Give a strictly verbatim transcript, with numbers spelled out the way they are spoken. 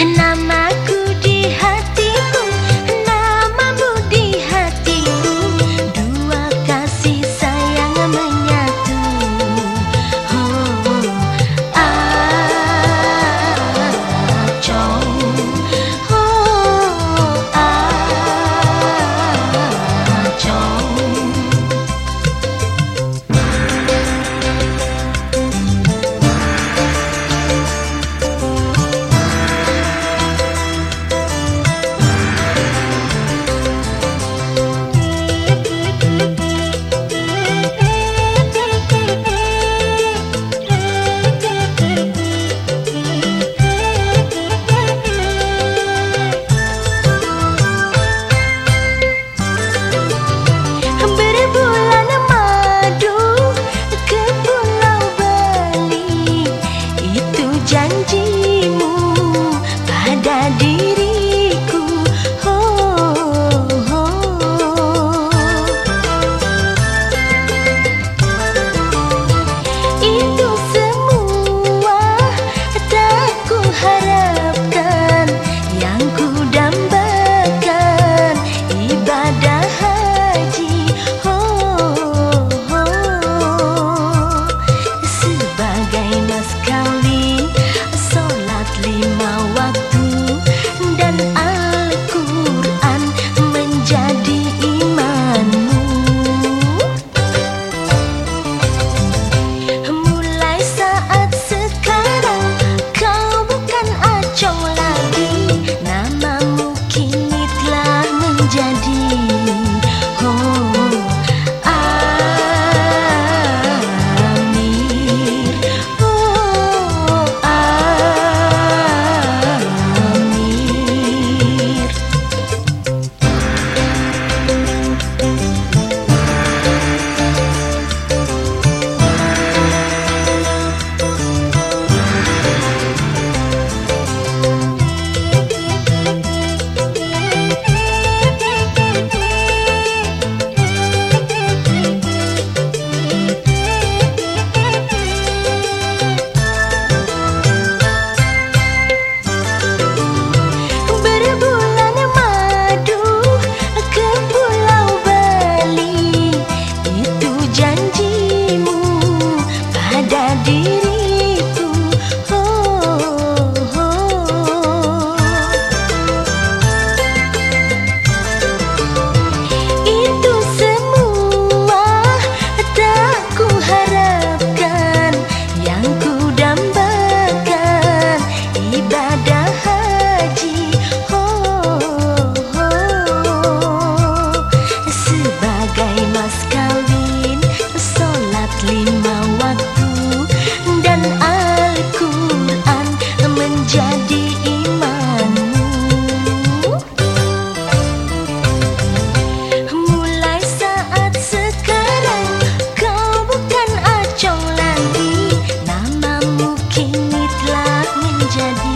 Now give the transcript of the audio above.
Namaku di hatiku, namamu di hatiku, dua kasih sayang menyatu. Oh, Acong, oh, Acong. Janjimu pada diriku, oh, oh. Itu semua tak ku harapkan, yang ku dambakan ibadah haji, oh, oh. Sebagai mas kawin, lima waktu dan Al-Quran menjadi imanmu. Mulai saat sekarang kau bukan Acong lagi, namamu kini telah menjadi oh, Amir, oh, diriku, oh, oh. Itu semua tak ku harapkan, yang ku dambakan ibadah haji, oh, oh. Sebagai mas kawin, solat lima waktu dan Al-Quran menjadi imanmu. Mulai saat sekarang kau bukan Acong lagi, namamu kini telah menjadi